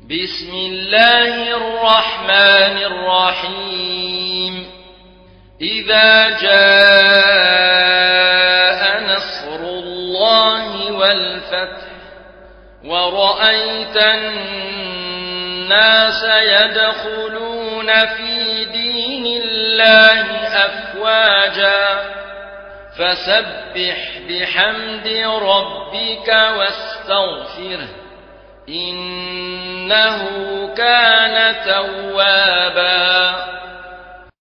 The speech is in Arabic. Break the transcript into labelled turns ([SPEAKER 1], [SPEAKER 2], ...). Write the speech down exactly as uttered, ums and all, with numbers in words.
[SPEAKER 1] بسم الله الرحمن الرحيم إذا جاء نصر الله والفتح ورأيت الناس يدخلون في دين الله أفواجا فسبح بحمد ربك واستغفره إنه كان توابا.